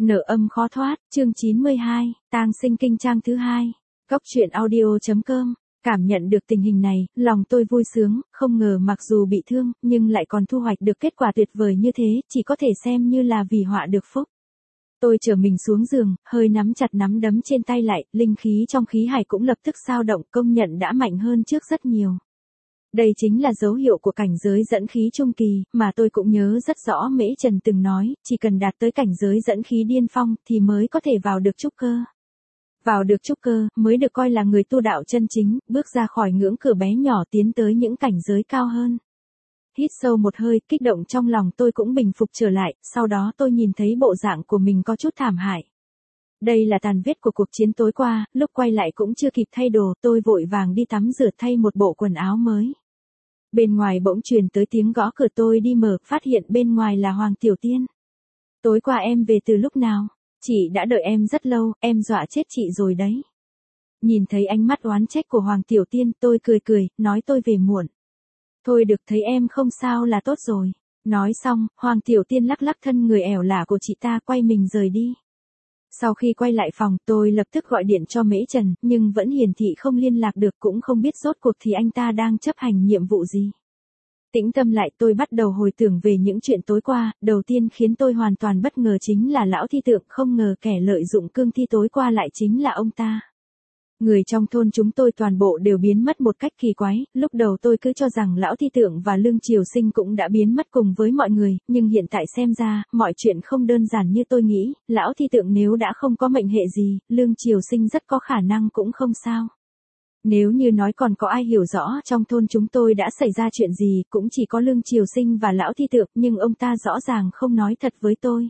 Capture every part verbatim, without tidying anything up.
Nợ âm khó thoát, chương chín mươi hai, tang sinh kinh trang thứ hai. Góc truyện audio chấm com. Cảm nhận được tình hình này, lòng tôi vui sướng, không ngờ mặc dù bị thương, nhưng lại còn thu hoạch được kết quả tuyệt vời như thế, chỉ có thể xem như là vì họa được phúc. Tôi trở mình xuống giường, hơi nắm chặt nắm đấm trên tay lại, linh khí trong khí hải cũng lập tức dao động, công nhận đã mạnh hơn trước rất nhiều. Đây chính là dấu hiệu của cảnh giới dẫn khí trung kỳ, mà tôi cũng nhớ rất rõ Mễ Trần từng nói, chỉ cần đạt tới cảnh giới dẫn khí điên phong thì mới có thể vào được trúc cơ. Vào được trúc cơ mới được coi là người tu đạo chân chính, bước ra khỏi ngưỡng cửa bé nhỏ tiến tới những cảnh giới cao hơn. Hít sâu một hơi, kích động trong lòng tôi cũng bình phục trở lại, sau đó tôi nhìn thấy bộ dạng của mình có chút thảm hại. Đây là tàn vết của cuộc chiến tối qua, lúc quay lại cũng chưa kịp thay đồ, tôi vội vàng đi tắm rửa thay một bộ quần áo mới. Bên ngoài bỗng truyền tới tiếng gõ cửa, tôi đi mở, phát hiện bên ngoài là Hoàng Tiểu Tiên. Tối qua em về từ lúc nào? Chị đã đợi em rất lâu, em dọa chết chị rồi đấy. Nhìn thấy ánh mắt oán trách của Hoàng Tiểu Tiên, tôi cười cười, nói tôi về muộn. Thôi được, thấy em không sao là tốt rồi. Nói xong, Hoàng Tiểu Tiên lắc lắc thân người ẻo lả của chị ta, quay mình rời đi. Sau khi quay lại phòng, tôi lập tức gọi điện cho Mễ Trần, nhưng vẫn hiển thị không liên lạc được, cũng không biết rốt cuộc thì anh ta đang chấp hành nhiệm vụ gì. Tĩnh tâm lại, tôi bắt đầu hồi tưởng về những chuyện tối qua, đầu tiên khiến tôi hoàn toàn bất ngờ chính là lão thi tượng, không ngờ kẻ lợi dụng cương thi tối qua lại chính là ông ta. Người trong thôn chúng tôi toàn bộ đều biến mất một cách kỳ quái, lúc đầu tôi cứ cho rằng lão thi tượng và Lương Triều Sinh cũng đã biến mất cùng với mọi người, nhưng hiện tại xem ra, mọi chuyện không đơn giản như tôi nghĩ, lão thi tượng nếu đã không có mệnh hệ gì, Lương Triều Sinh rất có khả năng cũng không sao. Nếu như nói còn có ai hiểu rõ trong thôn chúng tôi đã xảy ra chuyện gì, cũng chỉ có Lương Triều Sinh và lão thi tượng, nhưng ông ta rõ ràng không nói thật với tôi.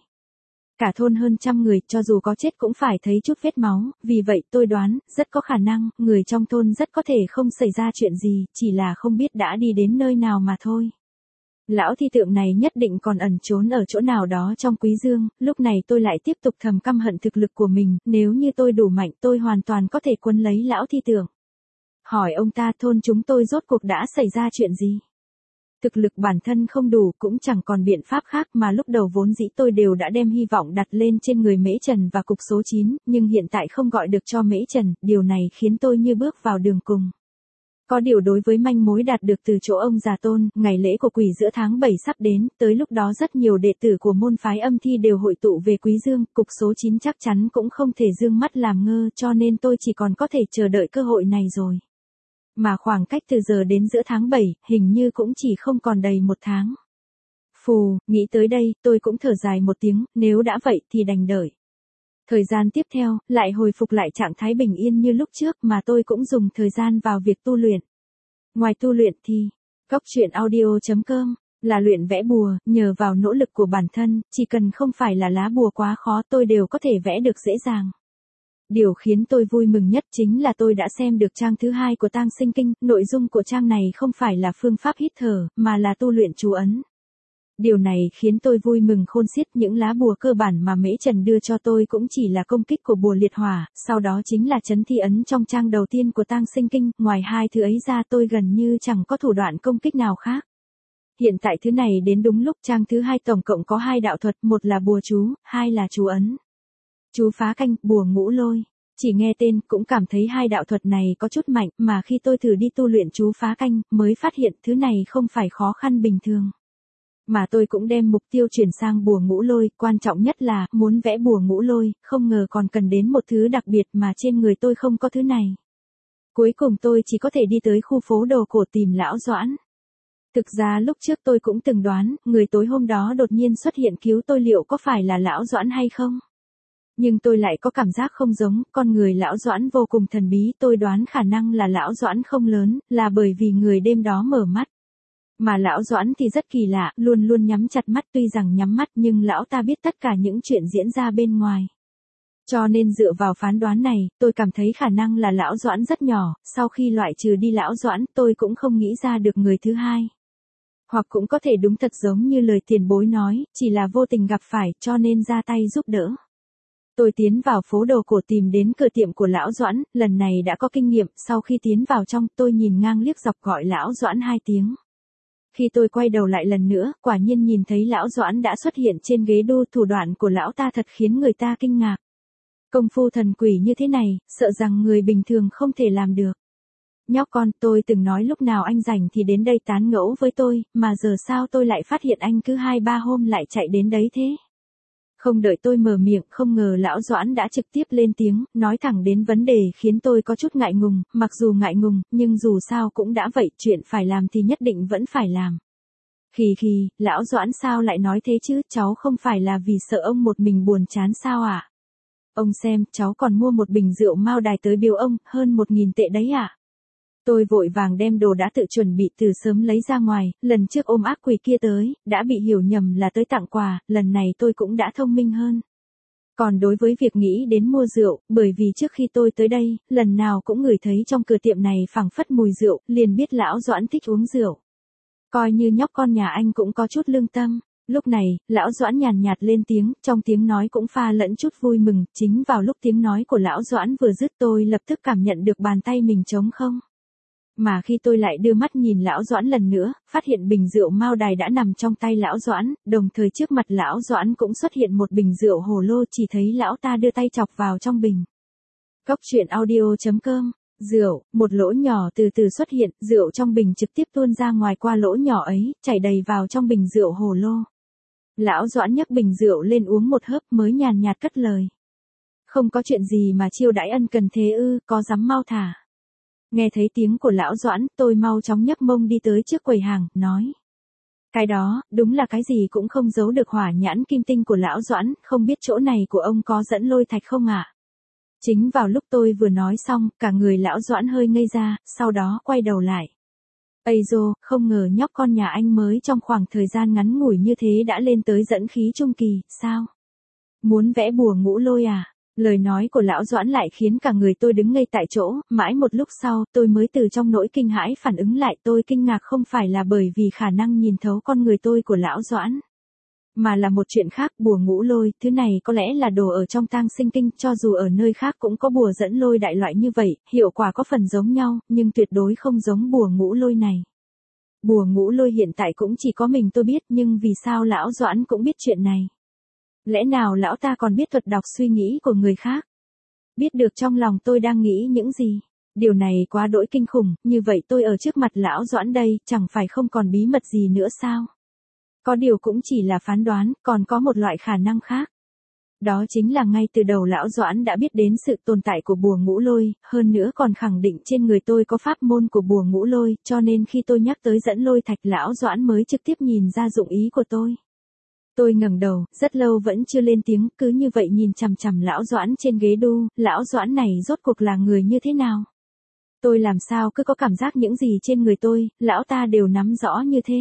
Cả thôn hơn trăm người, cho dù có chết cũng phải thấy chút vết máu, vì vậy tôi đoán, rất có khả năng, người trong thôn rất có thể không xảy ra chuyện gì, chỉ là không biết đã đi đến nơi nào mà thôi. Lão thi tượng này nhất định còn ẩn trốn ở chỗ nào đó trong Quý Dương, lúc này tôi lại tiếp tục thầm căm hận thực lực của mình, nếu như tôi đủ mạnh tôi hoàn toàn có thể quấn lấy lão thi tượng. Hỏi ông ta thôn chúng tôi rốt cuộc đã xảy ra chuyện gì? Thực lực bản thân không đủ cũng chẳng còn biện pháp khác, mà lúc đầu vốn dĩ tôi đều đã đem hy vọng đặt lên trên người Mễ Trần và cục số chín, nhưng hiện tại không gọi được cho Mễ Trần, điều này khiến tôi như bước vào đường cùng. Có điều đối với manh mối đạt được từ chỗ ông già Tôn, ngày lễ của quỷ giữa tháng bảy sắp đến, tới lúc đó rất nhiều đệ tử của môn phái âm thi đều hội tụ về Quý Dương, cục số chín chắc chắn cũng không thể dương mắt làm ngơ, cho nên tôi chỉ còn có thể chờ đợi cơ hội này rồi. Mà khoảng cách từ giờ đến giữa tháng bảy, hình như cũng chỉ không còn đầy một tháng. Phù, nghĩ tới đây, tôi cũng thở dài một tiếng, nếu đã vậy thì đành đợi. Thời gian tiếp theo, lại hồi phục lại trạng thái bình yên như lúc trước, mà tôi cũng dùng thời gian vào việc tu luyện. Ngoài tu luyện thì, góc truyện audio chấm com, là luyện vẽ bùa, nhờ vào nỗ lực của bản thân, chỉ cần không phải là lá bùa quá khó tôi đều có thể vẽ được dễ dàng. Điều khiến tôi vui mừng nhất chính là tôi đã xem được trang thứ hai của Tang Sinh Kinh, nội dung của trang này không phải là phương pháp hít thở, mà là tu luyện chú ấn. Điều này khiến tôi vui mừng khôn xiết, những lá bùa cơ bản mà Mễ Trần đưa cho tôi cũng chỉ là công kích của bùa liệt hỏa, sau đó chính là chấn thi ấn trong trang đầu tiên của Tang Sinh Kinh, ngoài hai thứ ấy ra tôi gần như chẳng có thủ đoạn công kích nào khác. Hiện tại thứ này đến đúng lúc, trang thứ hai tổng cộng có hai đạo thuật, một là bùa chú, hai là chú ấn. Chú phá canh, bùa ngũ lôi. Chỉ nghe tên cũng cảm thấy hai đạo thuật này có chút mạnh, mà khi tôi thử đi tu luyện chú phá canh, mới phát hiện thứ này không phải khó khăn bình thường. Mà tôi cũng đem mục tiêu chuyển sang bùa ngũ lôi, quan trọng nhất là, muốn vẽ bùa ngũ lôi, không ngờ còn cần đến một thứ đặc biệt mà trên người tôi không có thứ này. Cuối cùng tôi chỉ có thể đi tới khu phố đồ cổ tìm lão Doãn. Thực ra lúc trước tôi cũng từng đoán, người tối hôm đó đột nhiên xuất hiện cứu tôi liệu có phải là lão Doãn hay không? Nhưng tôi lại có cảm giác không giống, con người lão Doãn vô cùng thần bí, tôi đoán khả năng là lão Doãn không lớn, là bởi vì người đêm đó mở mắt. Mà lão Doãn thì rất kỳ lạ, luôn luôn nhắm chặt mắt, tuy rằng nhắm mắt nhưng lão ta biết tất cả những chuyện diễn ra bên ngoài. Cho nên dựa vào phán đoán này, tôi cảm thấy khả năng là lão Doãn rất nhỏ, sau khi loại trừ đi lão Doãn, tôi cũng không nghĩ ra được người thứ hai. Hoặc cũng có thể đúng thật giống như lời tiền bối nói, chỉ là vô tình gặp phải, cho nên ra tay giúp đỡ. Tôi tiến vào phố đồ cổ tìm đến cửa tiệm của lão Doãn, lần này đã có kinh nghiệm, sau khi tiến vào trong, tôi nhìn ngang liếc dọc gọi lão Doãn hai tiếng. Khi tôi quay đầu lại lần nữa, quả nhiên nhìn thấy lão Doãn đã xuất hiện trên ghế đu, thủ đoạn của lão ta thật khiến người ta kinh ngạc. Công phu thần quỷ như thế này, sợ rằng người bình thường không thể làm được. Nhóc con, tôi từng nói lúc nào anh rảnh thì đến đây tán ngẫu với tôi, mà giờ sao tôi lại phát hiện anh cứ hai ba hôm lại chạy đến đấy thế? Không đợi tôi mở miệng, không ngờ lão Doãn đã trực tiếp lên tiếng, nói thẳng đến vấn đề khiến tôi có chút ngại ngùng, mặc dù ngại ngùng, nhưng dù sao cũng đã vậy, chuyện phải làm thì nhất định vẫn phải làm. Khì khì, lão Doãn sao lại nói thế chứ, cháu không phải là vì sợ ông một mình buồn chán sao ạ? À? Ông xem, cháu còn mua một bình rượu Mao Đài tới biếu ông, hơn một nghìn tệ đấy ạ. À? Tôi vội vàng đem đồ đã tự chuẩn bị từ sớm lấy ra ngoài, lần trước ôm ác quỷ kia tới, đã bị hiểu nhầm là tới tặng quà, lần này tôi cũng đã thông minh hơn. Còn đối với việc nghĩ đến mua rượu, bởi vì trước khi tôi tới đây, lần nào cũng ngửi thấy trong cửa tiệm này phảng phất mùi rượu, liền biết lão Doãn thích uống rượu. Coi như nhóc con nhà anh cũng có chút lương tâm. Lúc này, lão Doãn nhàn nhạt lên tiếng, trong tiếng nói cũng pha lẫn chút vui mừng, chính vào lúc tiếng nói của lão Doãn vừa dứt tôi lập tức cảm nhận được bàn tay mình trống không. Mà khi tôi lại đưa mắt nhìn lão Doãn lần nữa, phát hiện bình rượu Mao Đài đã nằm trong tay lão Doãn, đồng thời trước mặt lão Doãn cũng xuất hiện một bình rượu hồ lô, chỉ thấy lão ta đưa tay chọc vào trong bình. Cốc truyện audio chấm com. Rượu, một lỗ nhỏ từ từ xuất hiện, rượu trong bình trực tiếp tuôn ra ngoài qua lỗ nhỏ ấy, chảy đầy vào trong bình rượu hồ lô. Lão Doãn nhấc bình rượu lên uống một hớp mới nhàn nhạt cất lời. Không có chuyện gì mà chiêu đãi ân cần thế ư, có dám mau thả. Nghe thấy tiếng của lão Doãn, tôi mau chóng nhấc mông đi tới trước quầy hàng, nói. Cái đó, đúng là cái gì cũng không giấu được hỏa nhãn kim tinh của lão Doãn, không biết chỗ này của ông có dẫn lôi thạch không ạ? À? Chính vào lúc tôi vừa nói xong, cả người lão Doãn hơi ngây ra, sau đó quay đầu lại. Ây dô, không ngờ nhóc con nhà anh mới trong khoảng thời gian ngắn ngủi như thế đã lên tới dẫn khí trung kỳ, sao? Muốn vẽ bùa ngũ lôi à? Lời nói của lão Doãn lại khiến cả người tôi đứng ngây tại chỗ, mãi một lúc sau, tôi mới từ trong nỗi kinh hãi phản ứng lại, tôi kinh ngạc không phải là bởi vì khả năng nhìn thấu con người tôi của lão Doãn. Mà là một chuyện khác, bùa ngũ lôi, thứ này có lẽ là đồ ở trong tang sinh kinh, cho dù ở nơi khác cũng có bùa dẫn lôi đại loại như vậy, hiệu quả có phần giống nhau, nhưng tuyệt đối không giống bùa ngũ lôi này. Bùa ngũ lôi hiện tại cũng chỉ có mình tôi biết, nhưng vì sao lão Doãn cũng biết chuyện này? Lẽ nào lão ta còn biết thuật đọc suy nghĩ của người khác? Biết được trong lòng tôi đang nghĩ những gì? Điều này quá đỗi kinh khủng, như vậy tôi ở trước mặt lão Doãn đây, chẳng phải không còn bí mật gì nữa sao? Có điều cũng chỉ là phán đoán, còn có một loại khả năng khác. Đó chính là ngay từ đầu lão Doãn đã biết đến sự tồn tại của bùa ngũ lôi, hơn nữa còn khẳng định trên người tôi có pháp môn của bùa ngũ lôi, cho nên khi tôi nhắc tới dẫn lôi thạch lão Doãn mới trực tiếp nhìn ra dụng ý của tôi. Tôi ngẩng đầu, rất lâu vẫn chưa lên tiếng, cứ như vậy nhìn chằm chằm lão Doãn trên ghế đu, lão Doãn này rốt cuộc là người như thế nào? Tôi làm sao cứ có cảm giác những gì trên người tôi, lão ta đều nắm rõ như thế.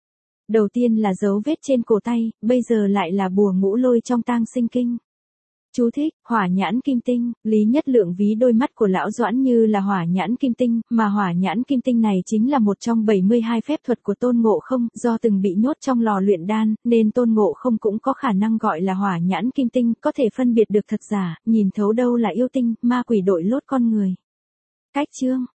Đầu tiên là dấu vết trên cổ tay, bây giờ lại là bùa ngũ lôi trong tang sinh kinh. Chú thích, hỏa nhãn kim tinh, Lý Nhất Lượng ví đôi mắt của lão Doãn như là hỏa nhãn kim tinh, mà hỏa nhãn kim tinh này chính là một trong bảy mươi hai phép thuật của Tôn Ngộ Không, do từng bị nhốt trong lò luyện đan, nên Tôn Ngộ Không cũng có khả năng gọi là hỏa nhãn kim tinh, có thể phân biệt được thật giả, nhìn thấu đâu là yêu tinh, ma quỷ đội lốt con người. Cách chương